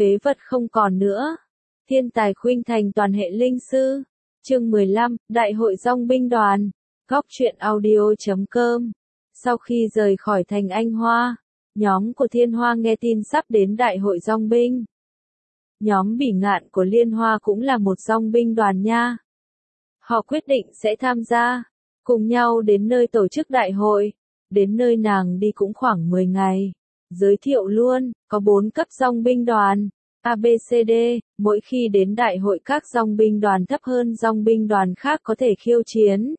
phế vật không còn nữa. Thiên tài khuynh thành toàn hệ linh sư. Chương 15, Đại hội dòng binh đoàn. Góc truyện audio.com. Sau khi rời khỏi thành Anh Hoa, nhóm của Thiên Hoa nghe tin sắp đến Đại hội dòng binh. Nhóm Bỉ Ngạn của Liên Hoa cũng là một dòng binh đoàn nha. Họ quyết định sẽ tham gia, cùng nhau đến nơi tổ chức đại hội. Đến nơi nàng đi cũng khoảng 10 ngày. Giới thiệu luôn, có 4 cấp dòng binh đoàn, ABCD, mỗi khi đến đại hội các dòng binh đoàn thấp hơn dòng binh đoàn khác có thể khiêu chiến.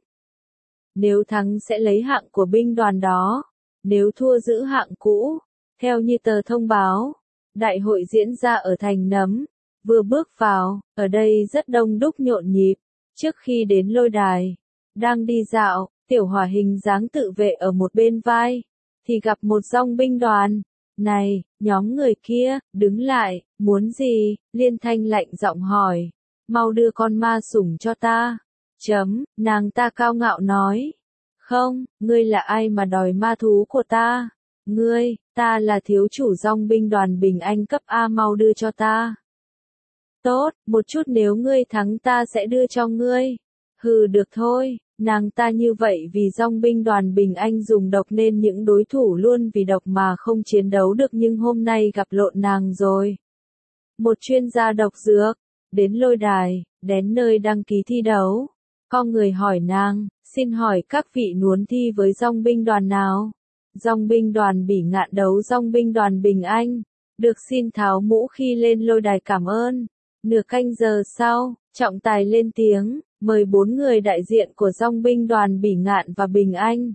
Nếu thắng sẽ lấy hạng của binh đoàn đó, nếu thua giữ hạng cũ. Theo như tờ thông báo, đại hội diễn ra ở thành Nấm. Vừa bước vào, ở đây rất đông đúc nhộn nhịp. Trước khi đến lôi đài, đang đi dạo, Tiểu Hỏa hình dáng tự vệ ở một bên vai, thì gặp một dòng binh đoàn. Này, nhóm người kia, đứng lại, muốn gì? Liên Thanh lạnh giọng hỏi. Mau đưa con ma sủng cho ta. Nàng ta cao ngạo nói. Không, ngươi là ai mà đòi ma thú của ta? Ngươi, ta là thiếu chủ dòng binh đoàn Bình Anh cấp A, mau đưa cho ta. Tốt, một chút nếu ngươi thắng ta sẽ đưa cho ngươi. Hừ, được thôi. Nàng ta như vậy vì dòng binh đoàn Bình Anh dùng độc nên những đối thủ luôn vì độc mà không chiến đấu được, nhưng hôm nay gặp lộn nàng rồi. Một chuyên gia độc dược, đến lôi đài, đến nơi đăng ký thi đấu. Có người hỏi nàng, xin hỏi các vị muốn thi với dòng binh đoàn nào? Dòng binh đoàn Bỉ Ngạn đấu dòng binh đoàn Bình Anh. Được xin tháo mũ khi lên lôi đài, cảm ơn. Nửa canh giờ sau, trọng tài lên tiếng. Mời 4 người đại diện của dòng binh đoàn Bỉ Ngạn và Bình Anh.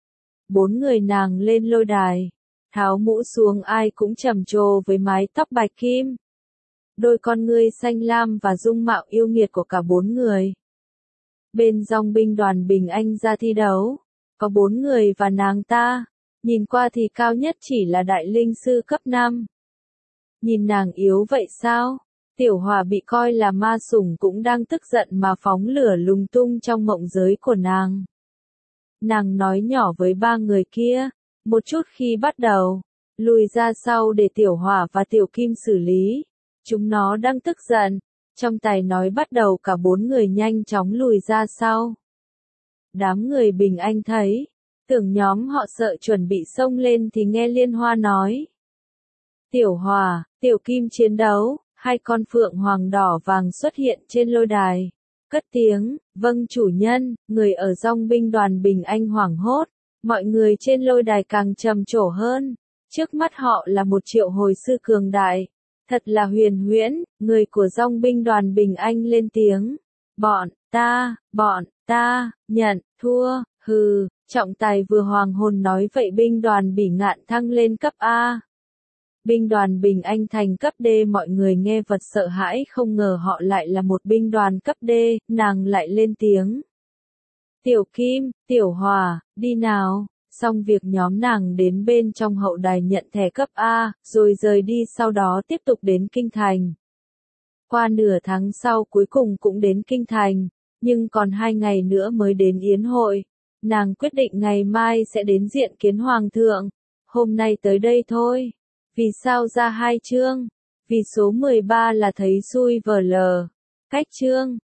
4 người nàng lên lôi đài, tháo mũ xuống, ai cũng trầm trồ với mái tóc bạch kim, đôi con ngươi xanh lam và dung mạo yêu nghiệt của cả 4 người. Bên dòng binh đoàn Bình Anh ra thi đấu, có 4 người và nàng ta, nhìn qua thì cao nhất chỉ là đại linh sư cấp 5. Nhìn nàng yếu vậy sao? Tiểu Hỏa bị coi là ma sủng cũng đang tức giận mà phóng lửa lung tung trong mộng giới của nàng. Nàng nói nhỏ với 3 người kia, một chút khi bắt đầu, lùi ra sau để Tiểu Hỏa và Tiểu Kim xử lý. Chúng nó đang tức giận. Trong tài nói bắt đầu, cả 4 người nhanh chóng lùi ra sau. Đám người Bình Anh thấy, tưởng nhóm họ sợ chuẩn bị xông lên thì nghe Liên Hoa nói. Tiểu Hỏa, Tiểu Kim chiến đấu. 2 con phượng hoàng đỏ vàng xuất hiện trên lôi đài. Cất tiếng, vâng chủ nhân. Người ở dòng binh đoàn Bình Anh hoảng hốt. Mọi người trên lôi đài càng trầm trồ hơn. Trước mắt họ là một triệu hồi sư cường đại. Thật là huyền huyễn. Người của dòng binh đoàn Bình Anh lên tiếng. Bọn ta, nhận, thua, hừ. Trọng tài vừa hoàng hồn nói vậy binh đoàn Bỉ Ngạn thăng lên cấp A. Binh đoàn Bình Anh thành cấp D, mọi người nghe vật sợ hãi, không ngờ họ lại là một binh đoàn cấp D, nàng lại lên tiếng. Tiểu Kim, Tiểu Hỏa, đi nào. Xong việc nhóm nàng đến bên trong hậu đài nhận thẻ cấp A, rồi rời đi, sau đó tiếp tục đến Kinh Thành. Qua nửa tháng sau cuối cùng cũng đến Kinh Thành, nhưng còn 2 ngày nữa mới đến yến hội. Nàng quyết định ngày mai sẽ đến diện kiến Hoàng thượng. Hôm nay tới đây thôi. Vì sao ra 2 chương? Vì số 13 là thấy xui vờ lờ. Cách chương.